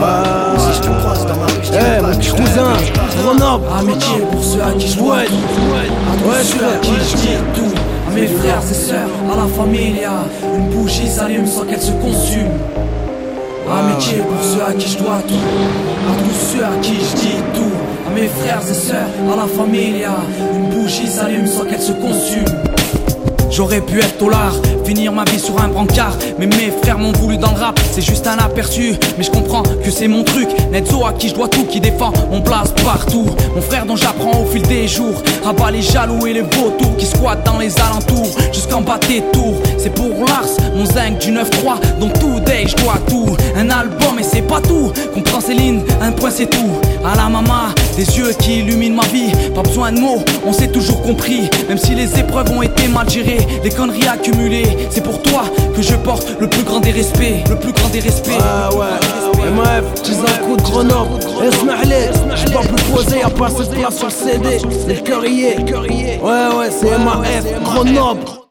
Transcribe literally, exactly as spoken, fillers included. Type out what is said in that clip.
pas. Si je te croise dans ma rue, je Eh, dirais mon pas que petit je cousin, t'aime. Grenoble. Amitié pour ceux à qui je dois Ouais, tout, à tous ouais, ceux à qui je dis tout, à mes frères et sœurs, à la familia. Une bougie s'allume sans qu'elle se consume. Amitié pour ceux à qui je dois tout, à tous ceux à qui je dis tout, à mes frères et sœurs, à la familia. Une bougie s'allume sans qu'elle se consume. J'aurais pu être au lard, finir ma vie sur un brancard, mais mes frères m'ont voulu dans le rap, c'est juste un aperçu. Mais je comprends que c'est mon truc, Netzo à qui je dois tout, qui défend mon place partout. Mon frère dont j'apprends au fil des jours, rabat les jaloux et les vautours qui squattent dans les alentours, jusqu'en bas des tours. C'est pour Lars, mon zinc du neuf trois, dont tout day je dois tout. Un album et c'est pas tout, comprends Céline, un point c'est tout. À la maman, des yeux qui illuminent ma vie, pas besoin de mots, on s'est toujours compris. Même si les épreuves ont été mal gérées, les conneries accumulées, c'est pour toi que je porte le plus grand des respects, le plus grand des respects. Ah ouais, M F, petits un coup de Grenoble. Esma'lé, j'suis pas plus posé, y'a pas cette place sur le C D. C'est le cœurier. Ouais, ouais, c'est M A F, Grenoble.